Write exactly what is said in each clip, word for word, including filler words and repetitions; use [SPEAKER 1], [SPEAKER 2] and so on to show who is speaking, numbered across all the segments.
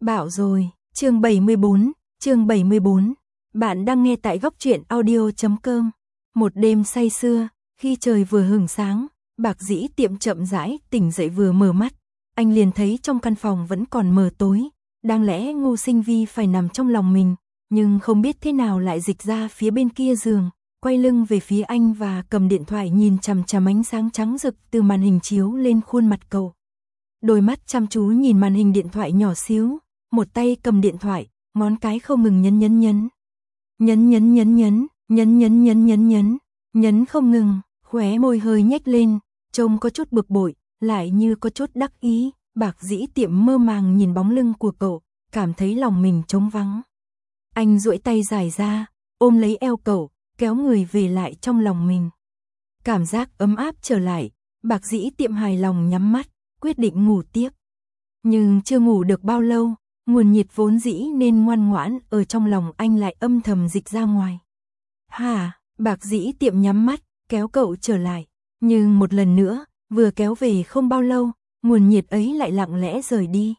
[SPEAKER 1] Bạo rồi, chương bảy mươi bốn, chương bảy mươi bốn. Bạn đang nghe tại góc truyện audio chấm com. Một đêm say sưa, khi trời vừa hửng sáng, Bạc Dĩ Tiệm chậm rãi tỉnh dậy vừa mở mắt, anh liền thấy trong căn phòng vẫn còn mờ tối, đáng lẽ Ngô Sinh Vi phải nằm trong lòng mình, nhưng không biết thế nào lại dịch ra phía bên kia giường, quay lưng về phía anh và cầm điện thoại nhìn chằm chằm ánh sáng trắng rực từ màn hình chiếu lên khuôn mặt cậu. Đôi mắt chăm chú nhìn màn hình điện thoại nhỏ xíu, một tay cầm điện thoại, ngón cái không ngừng nhấn nhấn nhấn. Nhấn nhấn nhấn nhấn, nhấn nhấn nhấn nhấn nhấn, nhấn không ngừng, khóe môi hơi nhếch lên, trông có chút bực bội, lại như có chút đắc ý. Bạc Dĩ Tiệm mơ màng nhìn bóng lưng của cậu, cảm thấy lòng mình trống vắng. Anh duỗi tay dài ra, ôm lấy eo cậu, kéo người về lại trong lòng mình. Cảm giác ấm áp trở lại, Bạc Dĩ Tiệm hài lòng nhắm mắt, quyết định ngủ tiếp. Nhưng chưa ngủ được bao lâu, nguồn nhiệt vốn dĩ nên ngoan ngoãn ở trong lòng anh lại âm thầm dịch ra ngoài. Hả, Bạc Dĩ Tiệm nhắm mắt, kéo cậu trở lại. Nhưng một lần nữa, vừa kéo về không bao lâu, nguồn nhiệt ấy lại lặng lẽ rời đi.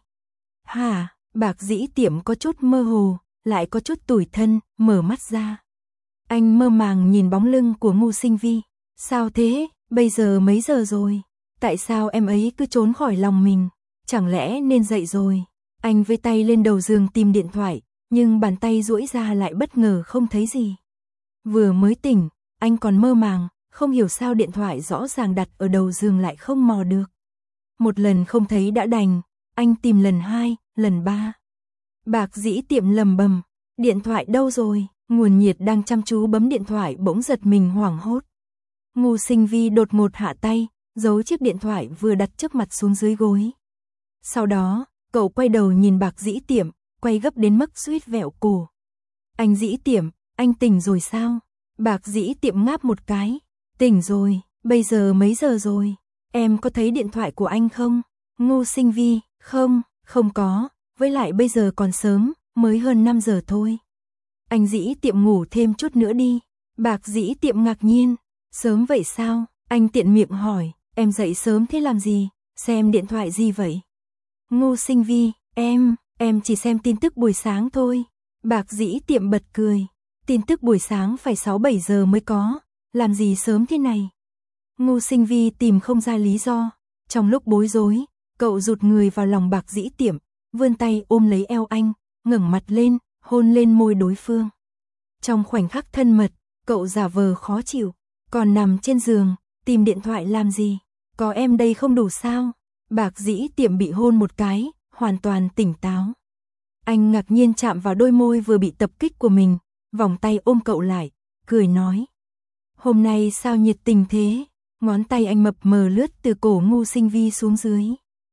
[SPEAKER 1] Hả, Bạc Dĩ Tiệm có chút mơ hồ, lại có chút tủi thân, mở mắt ra. Anh mơ màng nhìn bóng lưng của Ngô Sinh Vi. Sao thế, bây giờ mấy giờ rồi? Tại sao em ấy cứ trốn khỏi lòng mình? Chẳng lẽ nên dậy rồi? Anh vây tay lên đầu giường tìm điện thoại, nhưng bàn tay duỗi ra lại bất ngờ không thấy gì. Vừa mới tỉnh, anh còn mơ màng, không hiểu sao điện thoại rõ ràng đặt ở đầu giường lại không mò được. Một lần không thấy đã đành, anh tìm lần hai, lần ba. Bạc Dĩ Tiệm lầm bầm, điện thoại đâu rồi? Nguồn nhiệt đang chăm chú bấm điện thoại bỗng giật mình hoảng hốt. Ngô Sinh Vi đột ngột hạ tay, giấu chiếc điện thoại vừa đặt trước mặt xuống dưới gối. Sau đó, cậu quay đầu nhìn Bạc Dĩ Tiệm, quay gấp đến mức suýt vẹo cổ. Anh Dĩ Tiệm, anh tỉnh rồi sao? Bạc Dĩ Tiệm ngáp một cái. Tỉnh rồi, bây giờ mấy giờ rồi? Em có thấy điện thoại của anh không? Ngô Sinh Vi, không, không có, với lại bây giờ còn sớm, mới hơn năm giờ thôi. Anh Dĩ Tiệm ngủ thêm chút nữa đi. Bạc Dĩ Tiệm ngạc nhiên. Sớm vậy sao? Anh tiện miệng hỏi, em dậy sớm thế làm gì? Xem điện thoại gì vậy? Ngô Sinh Vi, em, em chỉ xem tin tức buổi sáng thôi. Bạc Dĩ Tiệm bật cười. Tin tức buổi sáng phải sáu bảy giờ mới có, làm gì sớm thế này? Ngô Sinh Vi tìm không ra lý do. Trong lúc bối rối, cậu rụt người vào lòng Bạc Dĩ Tiệm, vươn tay ôm lấy eo anh, ngẩng mặt lên, hôn lên môi đối phương. Trong khoảnh khắc thân mật, cậu giả vờ khó chịu, còn nằm trên giường, tìm điện thoại làm gì? Có em đây không đủ sao? Bạc Dĩ Tiệm bị hôn một cái, hoàn toàn tỉnh táo. Anh ngạc nhiên chạm vào đôi môi vừa bị tập kích của mình, vòng tay ôm cậu lại, cười nói. Hôm nay sao nhiệt tình thế? Ngón tay anh mập mờ lướt từ cổ Ngô Sinh Vi xuống dưới.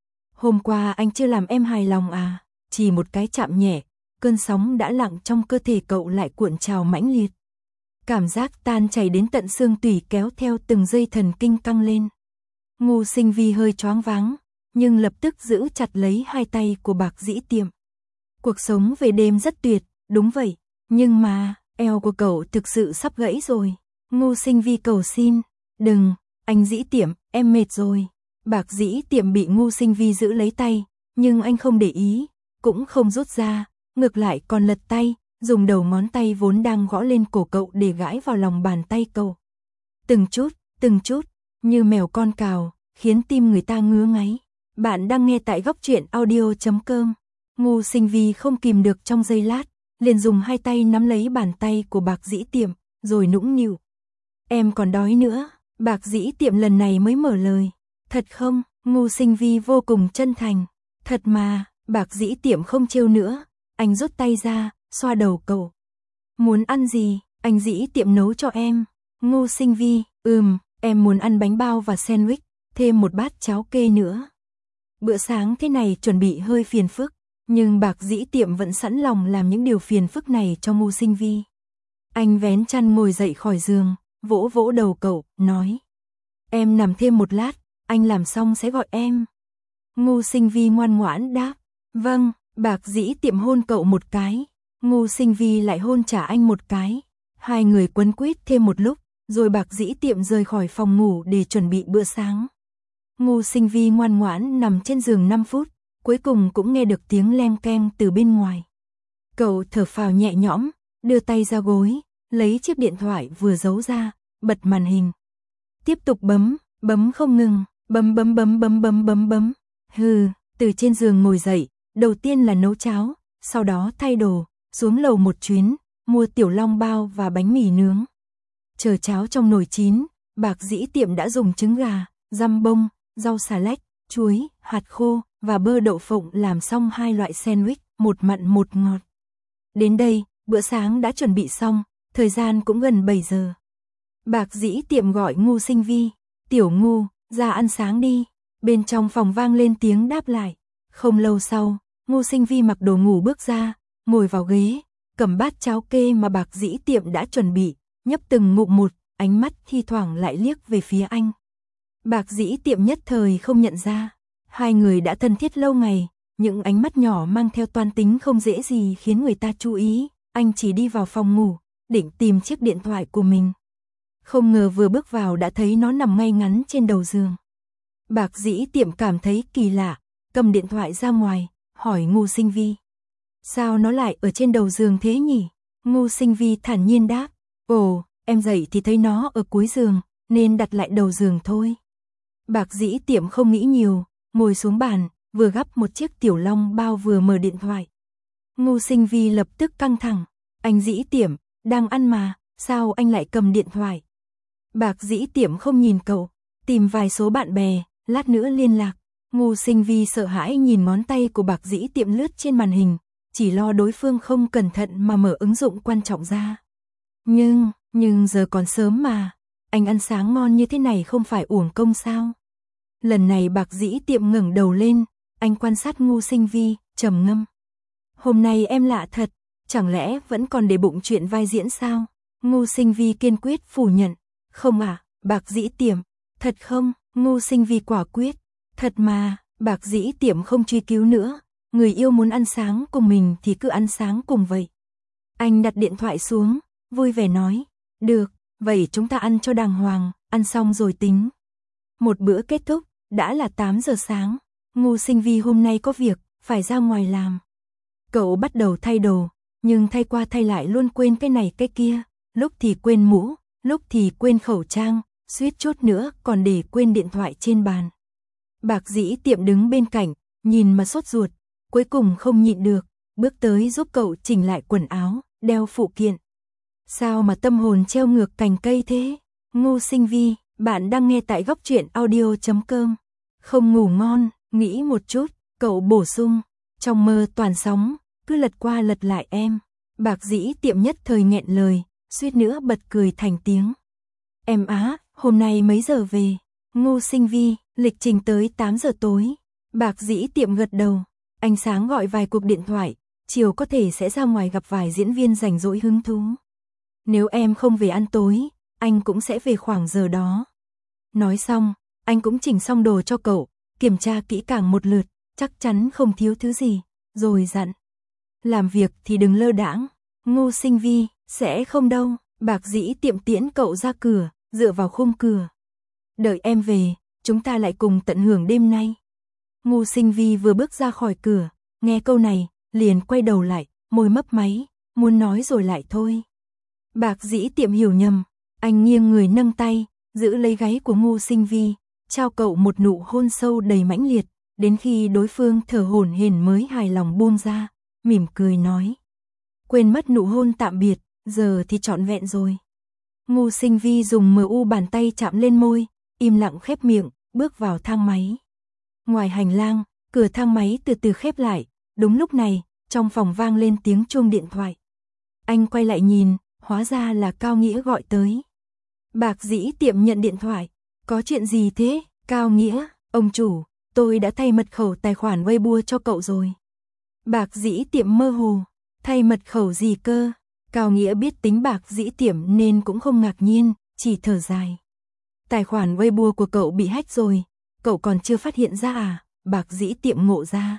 [SPEAKER 1] Hôm qua anh chưa làm em hài lòng à? Chỉ một cái chạm nhẹ, cơn sóng đã lặng trong cơ thể cậu lại cuộn trào mãnh liệt. Cảm giác tan chảy đến tận xương tủy kéo theo từng dây thần kinh căng lên. Ngô Sinh Vi hơi choáng váng, nhưng lập tức giữ chặt lấy hai tay của Bạc Dĩ Tiệm. Cuộc sống về đêm rất tuyệt, đúng vậy, nhưng mà, eo của cậu thực sự sắp gãy rồi. Ngô Sinh Vi cầu xin, đừng, anh Dĩ Tiệm, em mệt rồi. Bạc Dĩ Tiệm bị Ngô Sinh Vi giữ lấy tay, nhưng anh không để ý, cũng không rút ra, ngược lại còn lật tay, dùng đầu ngón tay vốn đang gõ lên cổ cậu để gãi vào lòng bàn tay cậu. Từng chút, từng chút, như mèo con cào, khiến tim người ta ngứa ngáy. Bạn đang nghe tại góc truyện audio chấm com. Ngô Sinh Vi không kìm được trong giây lát, liền dùng hai tay nắm lấy bàn tay của Bạc Dĩ Tiệm, rồi nũng nịu. Em còn đói nữa. Bạc Dĩ Tiệm lần này mới mở lời. Thật không? Ngô Sinh Vi vô cùng chân thành. Thật mà. Bạc Dĩ Tiệm không trêu nữa. Anh rút tay ra, xoa đầu cậu. Muốn ăn gì? Anh Dĩ Tiệm nấu cho em. Ngô Sinh Vi, ừm, em muốn ăn bánh bao và sandwich, thêm một bát cháo kê nữa. Bữa sáng thế này chuẩn bị hơi phiền phức, nhưng Bạc Dĩ Tiệm vẫn sẵn lòng làm những điều phiền phức này cho Ngô Sinh Vi. Anh vén chăn ngồi dậy khỏi giường, vỗ vỗ đầu cậu, nói. Em nằm thêm một lát, anh làm xong sẽ gọi em. Ngô Sinh Vi ngoan ngoãn đáp. Vâng. Bạc Dĩ Tiệm hôn cậu một cái, Ngô Sinh Vi lại hôn trả anh một cái. Hai người quấn quýt thêm một lúc, rồi Bạc Dĩ Tiệm rời khỏi phòng ngủ để chuẩn bị bữa sáng. Ngô Sinh Vi ngoan ngoãn nằm trên giường năm phút, cuối cùng cũng nghe được tiếng leng keng từ bên ngoài. Cậu thở phào nhẹ nhõm, đưa tay ra gối, lấy chiếc điện thoại vừa giấu ra, bật màn hình. Tiếp tục bấm, bấm không ngừng, bấm bấm bấm bấm bấm bấm bấm. Hừ, từ trên giường ngồi dậy, đầu tiên là nấu cháo, sau đó thay đồ, xuống lầu một chuyến, mua tiểu long bao và bánh mì nướng. Chờ cháo trong nồi chín, Bạc Dĩ Tiệm đã dùng trứng gà, dăm bông, rau xà lách, chuối, hạt khô và bơ đậu phộng làm xong hai loại sandwich, một mặn một ngọt. Đến đây, bữa sáng đã chuẩn bị xong, thời gian cũng gần bảy giờ. Bạc Dĩ Tiệm gọi Ngô Sinh Vi, "Tiểu Ngô, ra ăn sáng đi." Bên trong phòng vang lên tiếng đáp lại. Không lâu sau, Ngô Sinh Vi mặc đồ ngủ bước ra, ngồi vào ghế, cầm bát cháo kê mà Bạc Dĩ Tiệm đã chuẩn bị, nhấp từng ngụm một, ánh mắt thi thoảng lại liếc về phía anh. Bạc Dĩ Tiệm nhất thời không nhận ra, hai người đã thân thiết lâu ngày, những ánh mắt nhỏ mang theo toan tính không dễ gì khiến người ta chú ý. Anh chỉ đi vào phòng ngủ, định tìm chiếc điện thoại của mình. Không ngờ vừa bước vào đã thấy nó nằm ngay ngắn trên đầu giường. Bạc Dĩ Tiệm cảm thấy kỳ lạ, cầm điện thoại ra ngoài, hỏi Ngô Sinh Vi. "Sao nó lại ở trên đầu giường thế nhỉ?" Ngô Sinh Vi thản nhiên đáp, "Ồ, em dậy thì thấy nó ở cuối giường, nên đặt lại đầu giường thôi." Bạc Dĩ Tiệm không nghĩ nhiều, ngồi xuống bàn, vừa gắp một chiếc tiểu long bao vừa mở điện thoại. Ngô Sinh Vi lập tức căng thẳng, "Anh Dĩ Tiệm, đang ăn mà, sao anh lại cầm điện thoại?" Bạc Dĩ Tiệm không nhìn cậu, tìm vài số bạn bè, lát nữa liên lạc. Ngô Sinh Vi sợ hãi nhìn ngón tay của Bạc Dĩ Tiệm lướt trên màn hình, chỉ lo đối phương không cẩn thận mà mở ứng dụng quan trọng ra. Nhưng, nhưng giờ còn sớm mà, anh ăn sáng ngon như thế này không phải uổng công sao? Lần này Bạc Dĩ Tiệm ngẩng đầu lên, anh quan sát Ngô Sinh Vi, trầm ngâm. "Hôm nay em lạ thật, chẳng lẽ vẫn còn để bụng chuyện vai diễn sao?" Ngô Sinh Vi kiên quyết phủ nhận. "Không à, Bạc Dĩ Tiệm, thật không?" Ngô Sinh Vi quả quyết. "Thật mà." Bạc Dĩ Tiệm không truy cứu nữa, người yêu muốn ăn sáng cùng mình thì cứ ăn sáng cùng vậy. Anh đặt điện thoại xuống, vui vẻ nói, "Được, vậy chúng ta ăn cho đàng hoàng, ăn xong rồi tính." Một bữa kết thúc, đã là tám giờ sáng. Ngô Sinh Vi hôm nay có việc, phải ra ngoài làm. Cậu bắt đầu thay đồ, nhưng thay qua thay lại luôn quên cái này cái kia, lúc thì quên mũ, lúc thì quên khẩu trang, suýt chút nữa còn để quên điện thoại trên bàn. Bạc Dĩ Tiệm đứng bên cạnh, nhìn mà sốt ruột, cuối cùng không nhịn được, bước tới giúp cậu chỉnh lại quần áo, đeo phụ kiện. Sao mà tâm hồn treo ngược cành cây thế? Ngô Sinh Vi, bạn đang nghe tại góc truyện audio chấm com. Không ngủ ngon, nghĩ một chút, cậu bổ sung, trong mơ toàn sóng, cứ lật qua lật lại em. Bạc Dĩ Tiệm nhất thời nghẹn lời, suýt nữa bật cười thành tiếng. Em á, hôm nay mấy giờ về? Ngô Sinh Vi, lịch trình tới tám giờ tối. Bạc Dĩ Tiệm gật đầu, anh sáng gọi vài cuộc điện thoại, chiều có thể sẽ ra ngoài gặp vài diễn viên rảnh rỗi hứng thú. Nếu em không về ăn tối, anh cũng sẽ về khoảng giờ đó. Nói xong, anh cũng chỉnh xong đồ cho cậu, kiểm tra kỹ càng một lượt, chắc chắn không thiếu thứ gì, rồi dặn. Làm việc thì đừng lơ đãng. Ngô Sinh Vi, sẽ không đâu. Bạc Dĩ Tiệm tiễn cậu ra cửa, dựa vào khung cửa. Đợi em về, chúng ta lại cùng tận hưởng đêm nay. Ngô Sinh Vi vừa bước ra khỏi cửa, nghe câu này, liền quay đầu lại, môi mấp máy, muốn nói rồi lại thôi. Bạc Dĩ Tiệm hiểu nhầm, anh nghiêng người nâng tay, giữ lấy gáy của Ngô Sinh Vi, trao cậu một nụ hôn sâu đầy mãnh liệt, đến khi đối phương thở hổn hển mới hài lòng buông ra, mỉm cười nói. Quên mất nụ hôn tạm biệt, giờ thì trọn vẹn rồi. Ngô Sinh Vi dùng mờ u bàn tay chạm lên môi, im lặng khép miệng, bước vào thang máy. Ngoài hành lang, cửa thang máy từ từ khép lại, đúng lúc này, trong phòng vang lên tiếng chuông điện thoại. Anh quay lại nhìn, hóa ra là Cao Nghĩa gọi tới. Bạc Dĩ Tiệm nhận điện thoại, có chuyện gì thế? Cao Nghĩa, ông chủ, tôi đã thay mật khẩu tài khoản Weibo cho cậu rồi. Bạc Dĩ Tiệm mơ hồ, thay mật khẩu gì cơ? Cao Nghĩa biết tính Bạc Dĩ Tiệm nên cũng không ngạc nhiên, chỉ thở dài. Tài khoản Weibo của cậu bị hack rồi, cậu còn chưa phát hiện ra à? Bạc Dĩ Tiệm ngộ ra.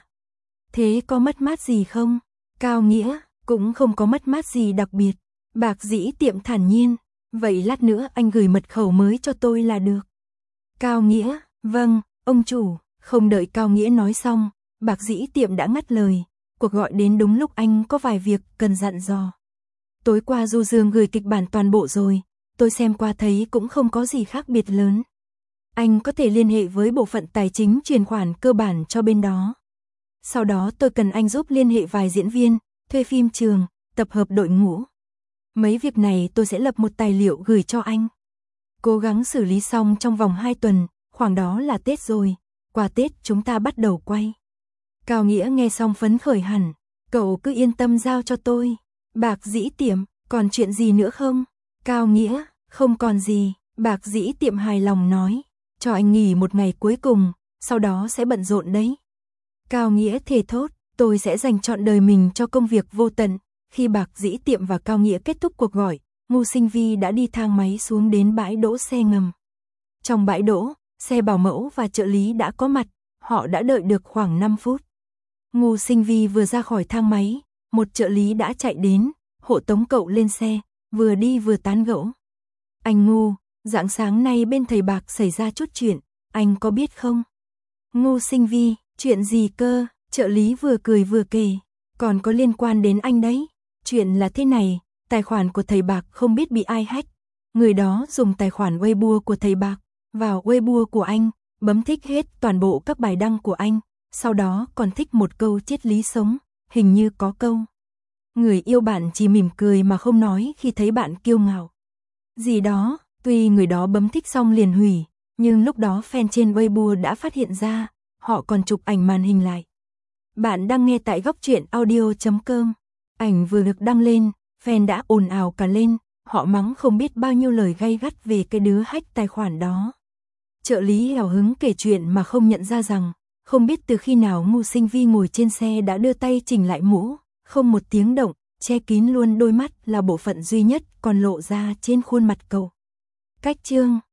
[SPEAKER 1] Thế có mất mát gì không? Cao Nghĩa, cũng không có mất mát gì đặc biệt. Bạc Dĩ Tiệm thản nhiên, vậy lát nữa anh gửi mật khẩu mới cho tôi là được. Cao Nghĩa, vâng, ông chủ. Không đợi Cao Nghĩa nói xong, Bạc Dĩ Tiệm đã ngắt lời, cuộc gọi đến đúng lúc anh có vài việc cần dặn dò. Tối qua Du Dương gửi kịch bản toàn bộ rồi, tôi xem qua thấy cũng không có gì khác biệt lớn. Anh có thể liên hệ với bộ phận tài chính chuyển khoản cơ bản cho bên đó. Sau đó tôi cần anh giúp liên hệ vài diễn viên, thuê phim trường, tập hợp đội ngũ. Mấy việc này tôi sẽ lập một tài liệu gửi cho anh. Cố gắng xử lý xong trong vòng hai tuần, khoảng đó là Tết rồi, qua Tết chúng ta bắt đầu quay. Cao Nghĩa nghe xong phấn khởi hẳn, cậu cứ yên tâm giao cho tôi. Bạc Dĩ Tiệm, còn chuyện gì nữa không? Cao Nghĩa, không còn gì, Bạc Dĩ Tiệm hài lòng nói, cho anh nghỉ một ngày cuối cùng, sau đó sẽ bận rộn đấy. Cao Nghĩa thề thốt, tôi sẽ dành trọn đời mình cho công việc vô tận. Khi Bạc Dĩ Tiệm và Cao Nghĩa kết thúc cuộc gọi, Ngô Sinh Vi đã đi thang máy xuống đến bãi đỗ xe ngầm. Trong bãi đỗ, xe bảo mẫu và trợ lý đã có mặt, họ đã đợi được khoảng năm phút. Ngô Sinh Vi vừa ra khỏi thang máy, một trợ lý đã chạy đến, hộ tống cậu lên xe, vừa đi vừa tán gẫu. Anh Ngô, rạng sáng nay bên thầy Bạc xảy ra chút chuyện, anh có biết không? Ngô Sinh Vi, chuyện gì cơ? Trợ lý vừa cười vừa kể, còn có liên quan đến anh đấy. Chuyện là thế này, tài khoản của thầy Bạc không biết bị ai hack. Người đó dùng tài khoản Weibo của thầy Bạc, vào Weibo của anh, bấm thích hết toàn bộ các bài đăng của anh, sau đó còn thích một câu triết lý sống, hình như có câu. Người yêu bạn chỉ mỉm cười mà không nói khi thấy bạn kiêu ngạo. Gì đó, tuy người đó bấm thích xong liền hủy, nhưng lúc đó fan trên Weibo đã phát hiện ra, họ còn chụp ảnh màn hình lại. Bạn đang nghe tại góc truyện audio chấm com. Ảnh vừa được đăng lên, fan đã ồn ào cả lên, họ mắng không biết bao nhiêu lời gay gắt về cái đứa hack tài khoản đó. Trợ lý hào hứng kể chuyện mà không nhận ra rằng, không biết từ khi nào Ngô Sinh Vi ngồi trên xe đã đưa tay chỉnh lại mũ, không một tiếng động, che kín luôn đôi mắt là bộ phận duy nhất còn lộ ra trên khuôn mặt cậu. Cách chương